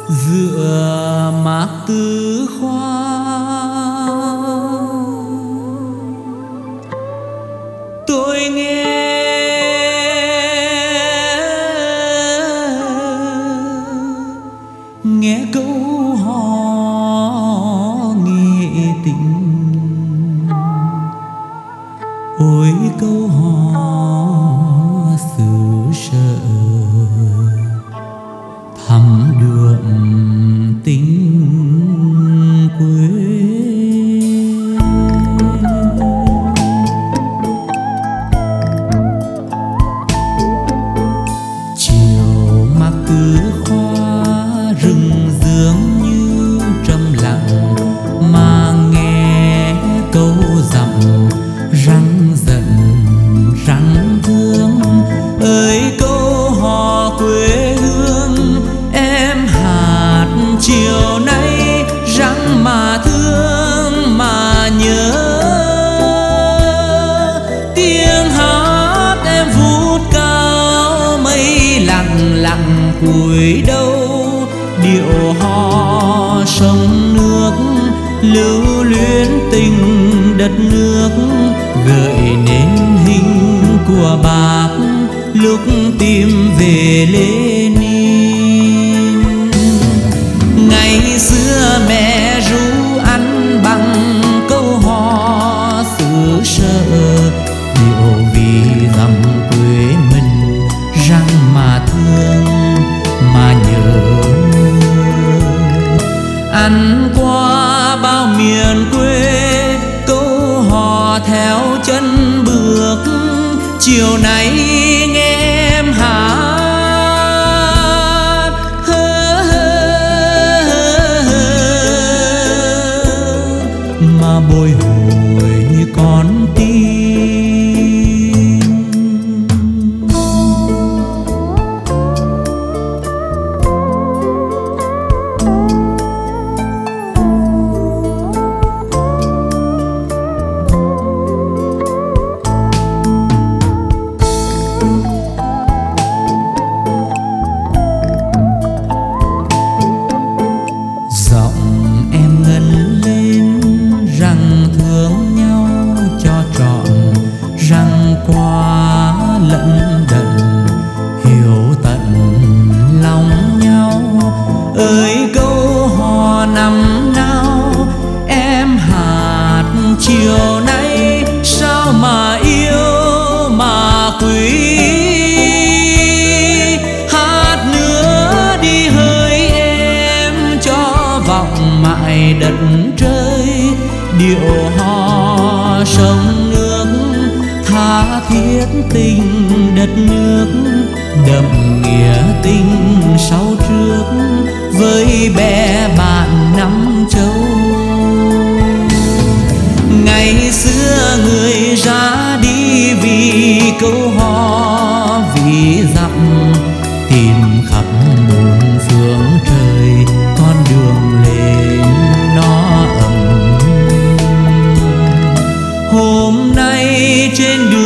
Dựa mác Tư Khoa tôi nghe câu hò nghệ tình. Ôi câu hò xứ sở thắm đượm tình quê. Chiều mác Tư Khoa rừng dường như trầm lặng, mà nghe câu dặm răng giận răng thương. Ơi câu hò quê hương em hát chiều nay, răng mà thương mà nhớ. Tiếng hát em vút cao mây lặng lặng cúi đầu, điệu hò sông nước lưu luyến tình đất nước, gợi nên hình của Bác lúc tìm về Lenin. Ngày xưa mẹ ru ăn bằng câu hò xứ sở, điệu vì dặm quê mình răng mà thương mà nhớ. Ăn qua bao miền quê câu hò theo chân bước, chiều nay nghe em hát mà bồi hồi con tim. Qua lẫn đận hiểu tận lòng nhau. Ơi câu hò năm nào em hát chiều nay, sao mà yêu mà quý. Hát nữa đi hỡi em cho vọng mãi đất trời, điệu hò sông nước tha thiết tình đất nước, đậm nghĩa tình sau trước với bè bạn năm châu. Ngày xưa người ra đi vì câu hò, vì dặm tìm khắp bốn phương trời, con đường lên nó ấm. Hôm nay trên đường